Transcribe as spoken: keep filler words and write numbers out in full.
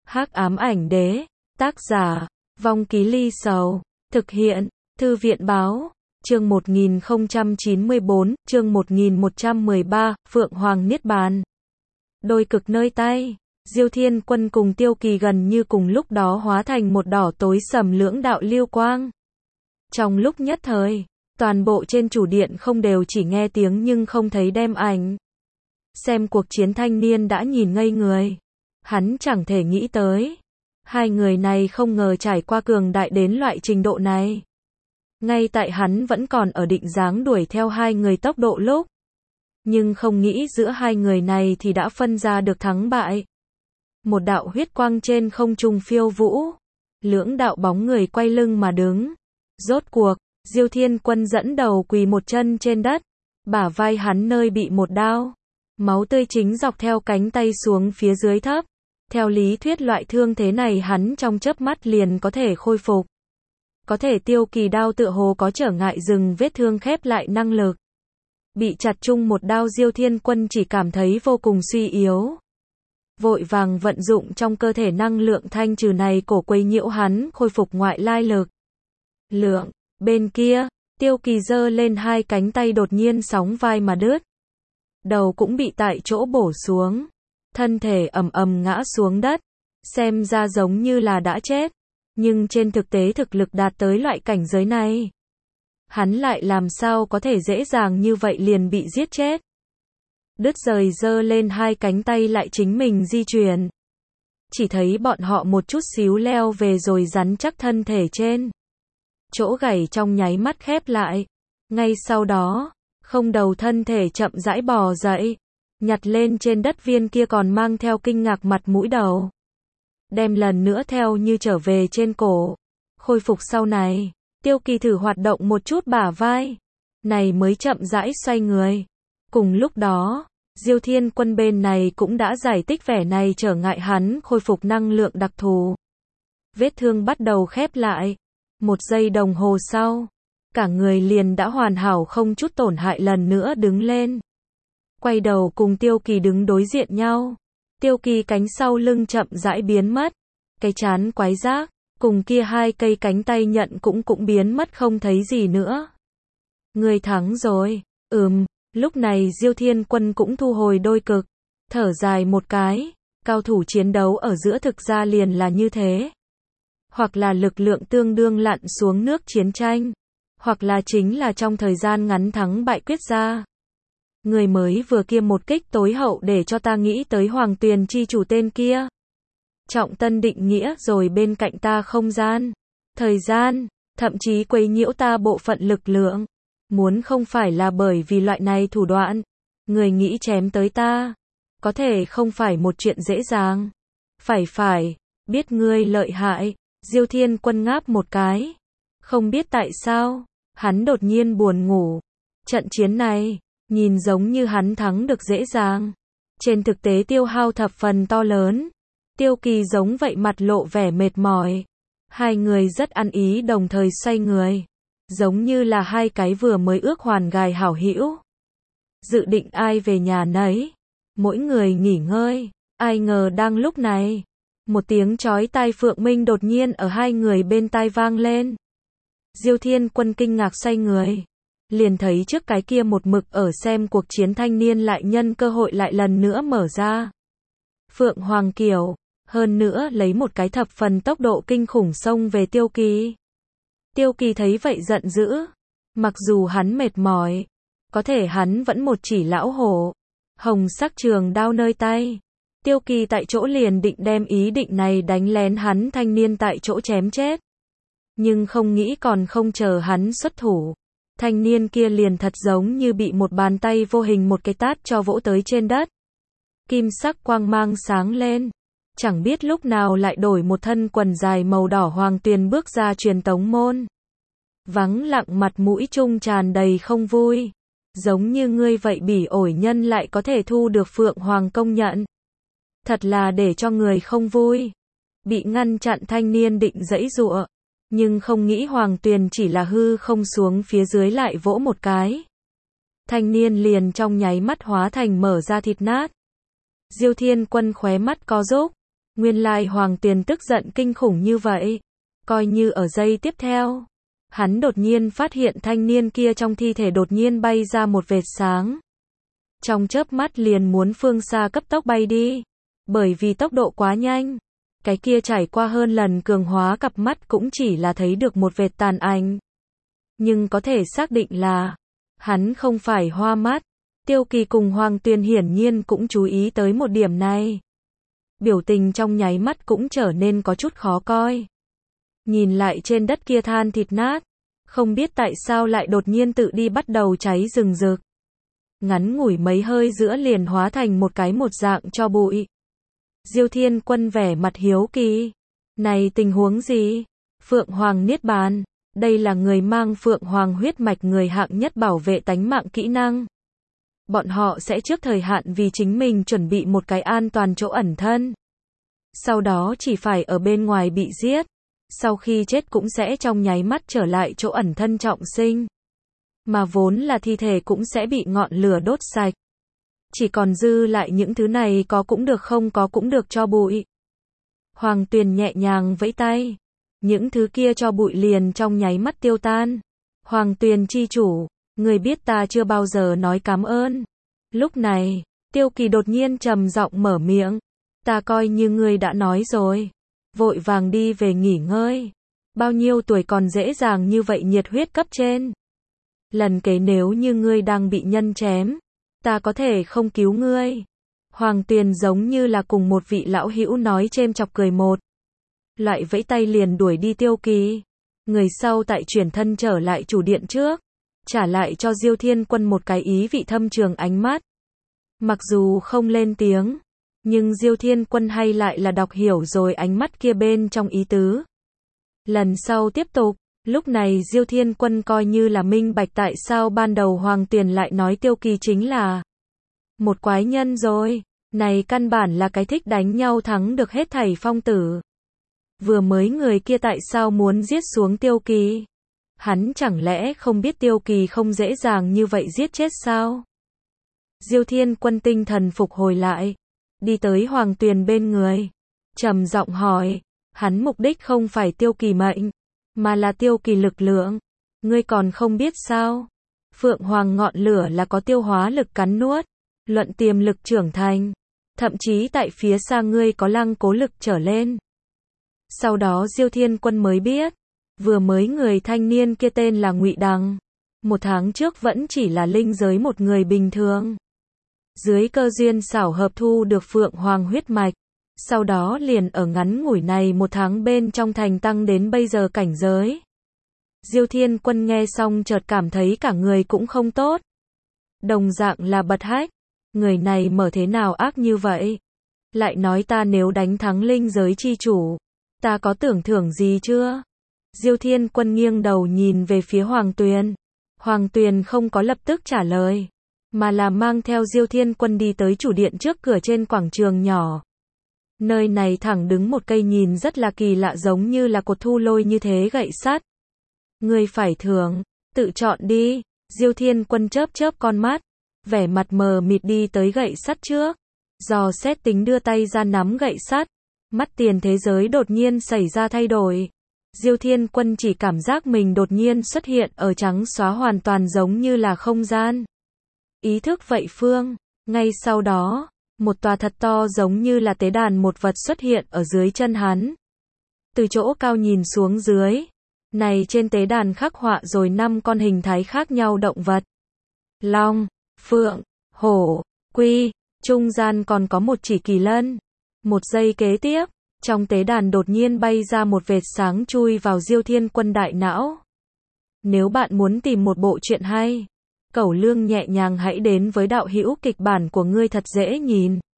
Hắc ám ảnh đế, tác giả, Vong Ký Ly Sầu, thực hiện, Thư viện báo, chương một nghìn không trăm chín mươi bốn, chương một nghìn một trăm mười ba, Phượng Hoàng Niết Bàn. Đôi cực nơi tay, Diêu Thiên Quân cùng Tiêu Kỳ gần như cùng lúc đó hóa thành một đỏ tối sầm lưỡng đạo lưu quang. Trong lúc nhất thời, toàn bộ trên chủ điện không đều chỉ nghe tiếng nhưng không thấy đem ảnh. Xem cuộc chiến thanh niên đã nhìn ngây người. Hắn chẳng thể nghĩ tới. Hai người này không ngờ trải qua cường đại đến loại trình độ này. Ngay tại hắn vẫn còn ở định dáng đuổi theo hai người tốc độ lúc. Nhưng không nghĩ giữa hai người này thì đã phân ra được thắng bại. Một đạo huyết quang trên không trung phiêu vũ. Lưỡng đạo bóng người quay lưng mà đứng. Rốt cuộc, Diêu Thiên Quân dẫn đầu quỳ một chân trên đất. Bả vai hắn nơi bị một đao. Máu tươi chính dọc theo cánh tay xuống phía dưới thấp. Theo lý thuyết loại thương thế này hắn trong chớp mắt liền có thể khôi phục. Có thể Tiêu Kỳ đao tựa hồ có trở ngại dừng vết thương khép lại năng lực. Bị chặt chung một đao Diêu Thiên Quân chỉ cảm thấy vô cùng suy yếu. Vội vàng vận dụng trong cơ thể năng lượng thanh trừ này cổ quấy nhiễu hắn khôi phục ngoại lai lực. Lượng, bên kia, Tiêu Kỳ giơ lên hai cánh tay đột nhiên sóng vai mà đứt. Đầu cũng bị tại chỗ bổ xuống. Thân thể ầm ầm ngã xuống đất. Xem ra giống như là đã chết. Nhưng trên thực tế thực lực đạt tới loại cảnh giới này. Hắn lại làm sao có thể dễ dàng như vậy liền bị giết chết. Đứt rời giơ lên hai cánh tay lại chính mình di chuyển. Chỉ thấy bọn họ một chút xíu leo về rồi rắn chắc thân thể trên. Chỗ gãy trong nháy mắt khép lại. Ngay sau đó, không đầu thân thể chậm rãi bò dậy. Nhặt lên trên đất viên kia còn mang theo kinh ngạc mặt mũi đầu. Đem lần nữa theo như trở về trên cổ. Khôi phục sau này, Tiêu Kỳ thử hoạt động một chút bả vai. Này mới chậm rãi xoay người. Cùng lúc đó, Diêu Thiên Quân bên này cũng đã giải thích vẻ này trở ngại hắn khôi phục năng lượng đặc thù. Vết thương bắt đầu khép lại. Một giây đồng hồ sau, cả người liền đã hoàn hảo không chút tổn hại lần nữa đứng lên. Quay đầu cùng Tiêu Kỳ đứng đối diện nhau. Tiêu Kỳ cánh sau lưng chậm rãi biến mất. Cái trán quái giác, cùng kia hai cây cánh tay nhận cũng cũng biến mất không thấy gì nữa. Người thắng rồi, ừm, lúc này Diêu Thiên Quân cũng thu hồi đôi cực. Thở dài một cái, cao thủ chiến đấu ở giữa thực ra liền là như thế. Hoặc là lực lượng tương đương lặn xuống nước chiến tranh. Hoặc là chính là trong thời gian ngắn thắng bại quyết ra. Người mới vừa kia một kích tối hậu để cho ta nghĩ tới Hoàng Tuyền chi chủ tên kia. Trọng tân định nghĩa rồi bên cạnh ta không gian, thời gian, thậm chí quấy nhiễu ta bộ phận lực lượng. Muốn không phải là bởi vì loại này thủ đoạn, người nghĩ chém tới ta, có thể không phải một chuyện dễ dàng. Phải phải, biết ngươi lợi hại, Diêu Thiên Quân ngáp một cái. Không biết tại sao, hắn đột nhiên buồn ngủ. Trận chiến này, nhìn giống như hắn thắng được dễ dàng. Trên thực tế tiêu hao thập phần to lớn. Tiêu Kỳ giống vậy mặt lộ vẻ mệt mỏi. Hai người rất ăn ý đồng thời xoay người. Giống như là hai cái vừa mới ước hoàn gài hảo hữu. Dự định ai về nhà nấy. Mỗi người nghỉ ngơi. Ai ngờ đang lúc này. Một tiếng chói tai phượng minh đột nhiên ở hai người bên tai vang lên. Diêu Thiên Quân kinh ngạc xoay người. Liền thấy trước cái kia một mực ở xem cuộc chiến thanh niên lại nhân cơ hội lại lần nữa mở ra. Phượng Hoàng Kiều, hơn nữa lấy một cái thập phần tốc độ kinh khủng xông về Tiêu Kỳ. Tiêu Kỳ thấy vậy giận dữ. Mặc dù hắn mệt mỏi, có thể hắn vẫn một chỉ lão hổ. Hồng sắc trường đao nơi tay. Tiêu Kỳ tại chỗ liền định đem ý định này đánh lén hắn thanh niên tại chỗ chém chết. Nhưng không nghĩ còn không chờ hắn xuất thủ. Thanh niên kia liền thật giống như bị một bàn tay vô hình một cái tát cho vỗ tới trên đất. Kim sắc quang mang sáng lên. Chẳng biết lúc nào lại đổi một thân quần dài màu đỏ Hoàng Tuyền bước ra truyền tống môn. Vắng lặng mặt mũi trung tràn đầy không vui. Giống như ngươi vậy bỉ ổi nhân lại có thể thu được Phượng Hoàng công nhận. Thật là để cho người không vui. Bị ngăn chặn thanh niên định giãy giụa. Nhưng không nghĩ Hoàng Tuyền chỉ là hư không xuống phía dưới lại vỗ một cái. Thanh niên liền trong nháy mắt hóa thành mở ra thịt nát. Diêu Thiên Quân khóe mắt co rúm, Nguyên lai Hoàng Tuyền tức giận kinh khủng như vậy. Coi như ở giây tiếp theo, hắn đột nhiên phát hiện thanh niên kia trong thi thể đột nhiên bay ra một vệt sáng. Trong chớp mắt liền muốn phương xa cấp tốc bay đi. Bởi vì tốc độ quá nhanh, cái kia trải qua hơn lần cường hóa cặp mắt cũng chỉ là thấy được một vệt tàn ảnh. Nhưng có thể xác định là, hắn không phải hoa mắt. Tiêu Kỳ cùng Hoàng Tuyền hiển nhiên cũng chú ý tới một điểm này. Biểu tình trong nháy mắt cũng trở nên có chút khó coi. Nhìn lại trên đất kia than thịt nát, không biết tại sao lại đột nhiên tự đi bắt đầu cháy rừng rực. Ngắn ngủi mấy hơi giữa liền hóa thành một cái một dạng cho bụi. Diêu Thiên Quân vẻ mặt hiếu kỳ. Này tình huống gì? Phượng Hoàng Niết Bàn. Đây là người mang Phượng Hoàng huyết mạch người hạng nhất bảo vệ tánh mạng kỹ năng. Bọn họ sẽ trước thời hạn vì chính mình chuẩn bị một cái an toàn chỗ ẩn thân. Sau đó chỉ phải ở bên ngoài bị giết. Sau khi chết cũng sẽ trong nháy mắt trở lại chỗ ẩn thân trọng sinh. Mà vốn là thi thể cũng sẽ bị ngọn lửa đốt sạch. Chỉ còn dư lại những thứ này có cũng được không có cũng được cho bụi. Hoàng Tuyền nhẹ nhàng vẫy tay. Những thứ kia cho bụi liền trong nháy mắt tiêu tan. Hoàng Tuyền chi chủ, người biết ta chưa bao giờ nói cảm ơn. Lúc này, Tiêu Kỳ đột nhiên trầm giọng mở miệng. Ta coi như ngươi đã nói rồi. Vội vàng đi về nghỉ ngơi. Bao nhiêu tuổi còn dễ dàng như vậy nhiệt huyết cấp trên. Lần kế nếu như ngươi đang bị nhân chém, ta có thể không cứu ngươi. Hoàng Tuyền giống như là cùng một vị lão hữu nói chêm chọc cười một. Lại vẫy tay liền đuổi đi Tiêu Kỳ. Người sau tại chuyển thân trở lại chủ điện trước. Trả lại cho Diêu Thiên Quân một cái ý vị thâm trường ánh mắt. Mặc dù không lên tiếng, nhưng Diêu Thiên Quân hay lại là đọc hiểu rồi ánh mắt kia bên trong ý tứ. Lần sau tiếp tục, lúc này Diêu Thiên Quân coi như là minh bạch tại sao ban đầu Hoàng Tuyền lại nói Tiêu Kỳ chính là một quái nhân rồi. Này căn bản là cái thích đánh nhau thắng được hết thảy phong tử. Vừa mới người kia tại sao muốn giết xuống Tiêu Kỳ? Hắn chẳng lẽ không biết Tiêu Kỳ không dễ dàng như vậy giết chết sao? Diêu Thiên Quân tinh thần phục hồi lại, đi tới Hoàng Tuyền bên người, trầm giọng hỏi, hắn mục đích không phải Tiêu Kỳ mệnh, mà là Tiêu Kỳ lực lượng. Ngươi còn không biết sao? Phượng Hoàng ngọn lửa là có tiêu hóa lực cắn nuốt, luận tiềm lực trưởng thành, thậm chí tại phía xa ngươi có lăng cố lực trở lên. Sau đó Diêu Thiên Quân mới biết, vừa mới người thanh niên kia tên là Ngụy Đằng, một tháng trước vẫn chỉ là linh giới một người bình thường. Dưới cơ duyên xảo hợp thu được Phượng Hoàng huyết mạch, sau đó liền ở ngắn ngủi này một tháng bên trong thành tăng đến bây giờ cảnh giới. Diêu Thiên Quân nghe xong chợt cảm thấy cả người cũng không tốt. Đồng dạng là bật hách, người này mở thế nào ác như vậy? Lại nói ta nếu đánh thắng linh giới chi chủ, ta có tưởng thưởng gì chưa? Diêu Thiên Quân nghiêng đầu nhìn về phía Hoàng Tuyền. Hoàng Tuyền không có lập tức trả lời, mà là mang theo Diêu Thiên Quân đi tới chủ điện trước cửa trên quảng trường nhỏ. Nơi này thẳng đứng một cây nhìn rất là kỳ lạ giống như là cột thu lôi như thế gậy sắt. Ngươi phải thưởng, tự chọn đi. Diêu Thiên Quân chớp chớp con mắt, vẻ mặt mờ mịt đi tới gậy sắt trước. Dò xét tính đưa tay ra nắm gậy sắt, mắt tiền thế giới đột nhiên xảy ra thay đổi. Diêu Thiên Quân chỉ cảm giác mình đột nhiên xuất hiện ở trắng xóa hoàn toàn giống như là không gian. Ý thức vậy phương, ngay sau đó, một tòa thật to giống như là tế đàn một vật xuất hiện ở dưới chân hắn. Từ chỗ cao nhìn xuống dưới, này trên tế đàn khắc họa rồi năm con hình thái khác nhau động vật. Long, Phượng, Hổ, Quy, trung gian còn có một chỉ kỳ lân. Một giây kế tiếp, trong tế đàn đột nhiên bay ra một vệt sáng chui vào Diêu Thiên Quân đại não. Nếu bạn muốn tìm một bộ truyện hay, Cẩu Lương nhẹ nhàng hãy đến với đạo hữu kịch bản của ngươi thật dễ nhìn.